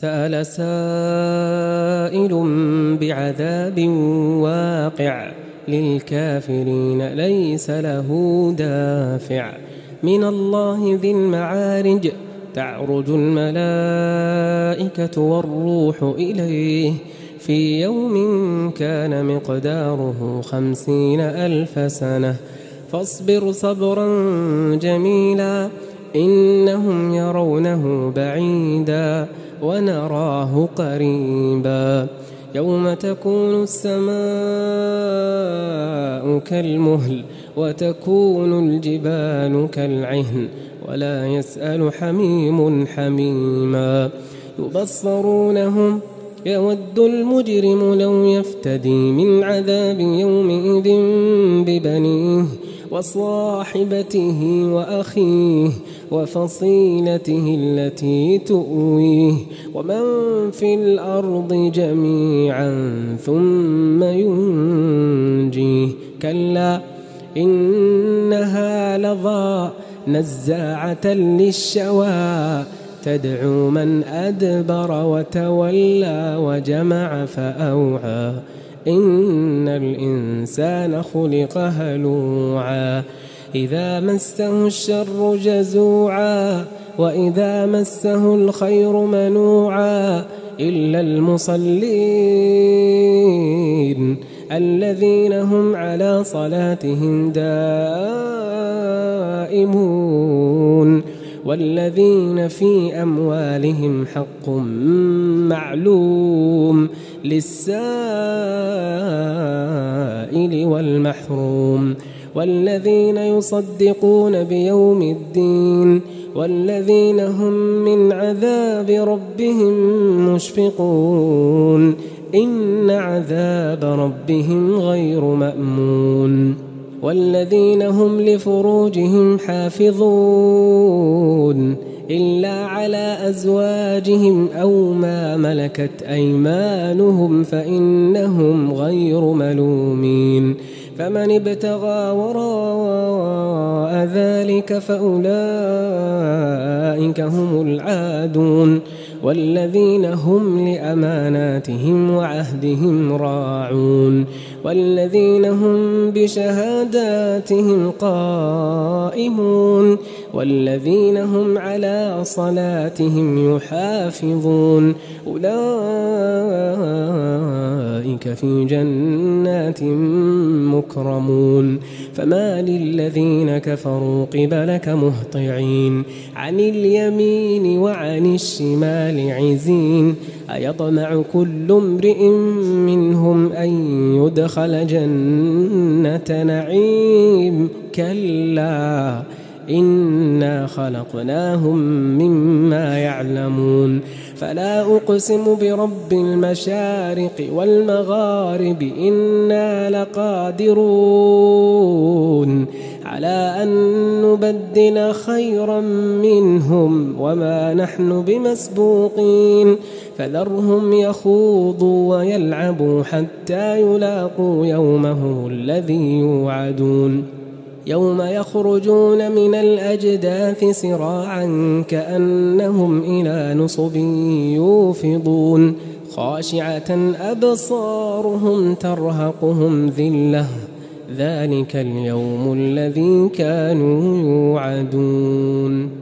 سأل سائل بعذاب واقع للكافرين ليس له دافع من الله ذي المعارج تعرج الملائكة والروح إليه في يوم كان مقداره 50,000 سنة فاصبر صبرا جميلا إنهم يرونه بعيدا ونراه قريبا يوم تكون السماء كالمهل وتكون الجبال كالعهن ولا يسأل حميم حميما يبصرونهم يود المجرم لو يفتدي من عذاب يومئذ ببنيه وصاحبته وأخيه وفصيلته التي تؤويه ومن في الأرض جميعا ثم ينجيه كلا إنها لظى نزاعة للشوى تدعو من أدبر وتولى وجمع فأوعى إن الإنسان خلق هلوعا إذا مسه الشر جزوعا وإذا مسه الخير منوعا إلا المصلين الذين هم على صلاتهم دائمون والذين في أموالهم حق معلوم للسائل والمحروم والذين يصدقون بيوم الدين والذين هم من عذاب ربهم مشفقون إن عذاب ربهم غير مأمون والذين هم لفروجهم حافظون إلا على أزواجهم أو ما ملكت أيمانهم فإنهم غير ملومين فمن ابتغى وراء ذلك فأولئك هم العادون والذين هم لأماناتهم وعهدهم راعون والذين هم بشهاداتهم قائمون والذين هم على صلاتهم يحافظون أولئك في جنات مكرمون فما للذين كفروا قبلك مهطعين عن اليمين وعن الشمال عزين أيطمع كل امرئ منهم أن يدخل جنة نعيم كلا إنا خلقناهم مما يعلمون فلا أقسم برب المشارق والمغارب إنا لقادرون على أن نبدل خيرا منهم وما نحن بمسبوقين فذرهم يخوضوا ويلعبوا حتى يلاقوا يومهم الذي يوعدون يوم يخرجون من الأجداث سراعا كأنهم إلى نصب يوفضون خاشعة أبصارهم ترهقهم ذلة ذلك اليوم الذي كانوا يوعدون.